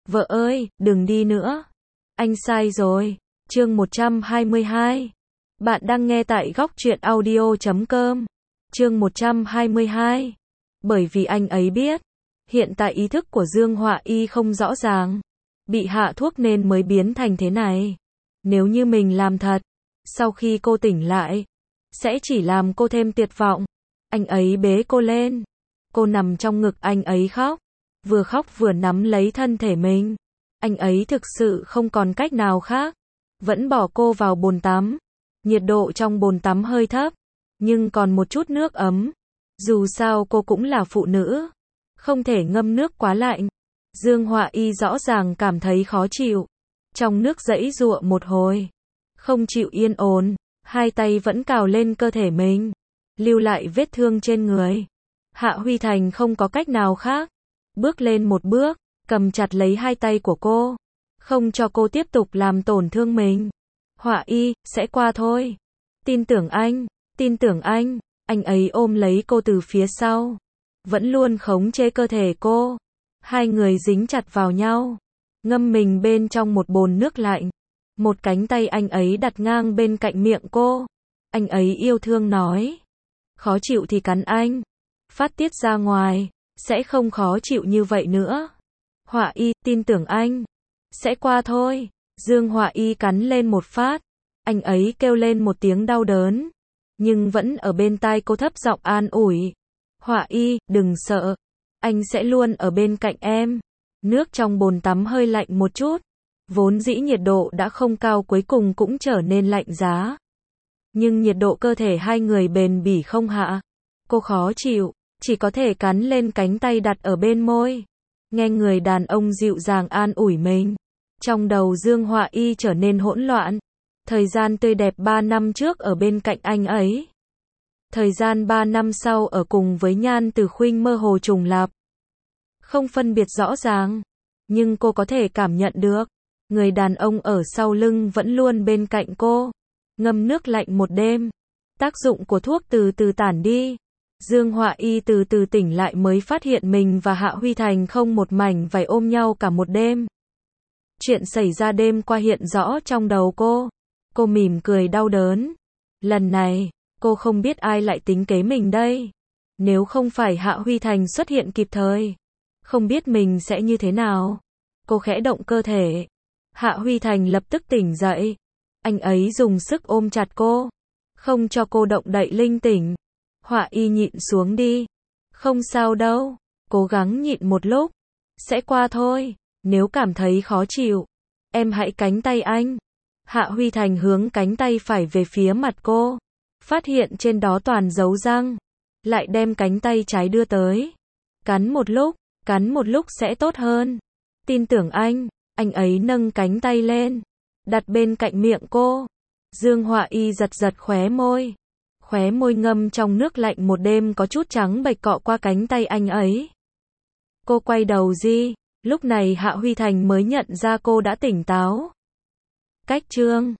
Vợ ơi, đừng đi nữa. Anh sai rồi. Chương 122. Bạn đang nghe tại góc truyện audio.com. Chương 122. Bởi vì anh ấy biết, hiện tại ý thức của Dương Họa Y không rõ ràng, bị hạ thuốc nên mới biến thành thế này. Nếu như mình làm thật, sau khi cô tỉnh lại, sẽ chỉ làm cô thêm tuyệt vọng. Anh ấy bế cô lên. Cô nằm trong ngực anh ấy khóc vừa nắm lấy thân thể mình. Anh ấy thực sự không còn cách nào khác, vẫn bỏ cô vào bồn tắm. Nhiệt độ trong bồn tắm hơi thấp, nhưng còn một chút nước ấm. Dù sao cô cũng là phụ nữ, không thể ngâm nước quá lạnh. Dương Họa Y rõ ràng cảm thấy khó chịu, trong nước giãy giụa một hồi, không chịu yên ổn, hai tay vẫn cào lên cơ thể mình, lưu lại vết thương trên người. Hạ Huy Thành không có cách nào khác, bước lên một bước, cầm chặt lấy hai tay của cô, không cho cô tiếp tục làm tổn thương mình. Họa Y, sẽ qua thôi. Tin tưởng anh. Anh ấy ôm lấy cô từ phía sau, vẫn luôn khống chế cơ thể cô. Hai người dính chặt vào nhau, ngâm mình bên trong một bồn nước lạnh. Một cánh tay anh ấy đặt ngang bên cạnh miệng cô. Anh ấy yêu thương nói, khó chịu thì cắn anh, phát tiết ra ngoài, sẽ không khó chịu như vậy nữa. Họa Y, tin tưởng anh, sẽ qua thôi. Dương Họa Y cắn lên một phát, anh ấy kêu lên một tiếng đau đớn, nhưng vẫn ở bên tai cô thấp giọng an ủi. Họa Y, đừng sợ, anh sẽ luôn ở bên cạnh em. Nước trong bồn tắm hơi lạnh một chút, vốn dĩ nhiệt độ đã không cao cuối cùng cũng trở nên lạnh giá. Nhưng nhiệt độ cơ thể hai người bền bỉ không hạ. Cô khó chịu, chỉ có thể cắn lên cánh tay đặt ở bên môi. Nghe người đàn ông dịu dàng an ủi mình, trong đầu Dương Họa Y trở nên hỗn loạn. Thời gian tươi đẹp 3 năm trước ở bên cạnh anh ấy, thời gian 3 năm sau ở cùng với Nhan Từ Khuynh mơ hồ trùng lặp, không phân biệt rõ ràng, nhưng cô có thể cảm nhận được, người đàn ông ở sau lưng vẫn luôn bên cạnh cô. Ngâm nước lạnh một đêm, tác dụng của thuốc từ từ tản đi. Dương Họa Y từ từ tỉnh lại mới phát hiện mình và Hạ Huy Thành không một mảnh vải ôm nhau cả một đêm. Chuyện xảy ra đêm qua hiện rõ trong đầu cô. Cô mỉm cười đau đớn. Lần này, cô không biết ai lại tính kế mình đây. Nếu không phải Hạ Huy Thành xuất hiện kịp thời, không biết mình sẽ như thế nào. Cô khẽ động cơ thể. Hạ Huy Thành lập tức tỉnh dậy. Anh ấy dùng sức ôm chặt cô, không cho cô động đậy linh tỉnh. Họa Y nhịn xuống đi. Không sao đâu, cố gắng nhịn một lúc, sẽ qua thôi. Nếu cảm thấy khó chịu, em hãy cánh tay anh. Hạ Huy Thành hướng cánh tay phải về phía mặt cô, phát hiện trên đó toàn dấu răng, lại đem cánh tay trái đưa tới. Cắn một lúc sẽ tốt hơn. Tin tưởng anh ấy nâng cánh tay lên, đặt bên cạnh miệng cô. Dương Họa Y giật giật khóe môi ngâm trong nước lạnh một đêm có chút trắng bệch cọ qua cánh tay anh ấy. Cô quay đầu đi, lúc này Hạ Huy Thành mới nhận ra cô đã tỉnh táo. Cách chương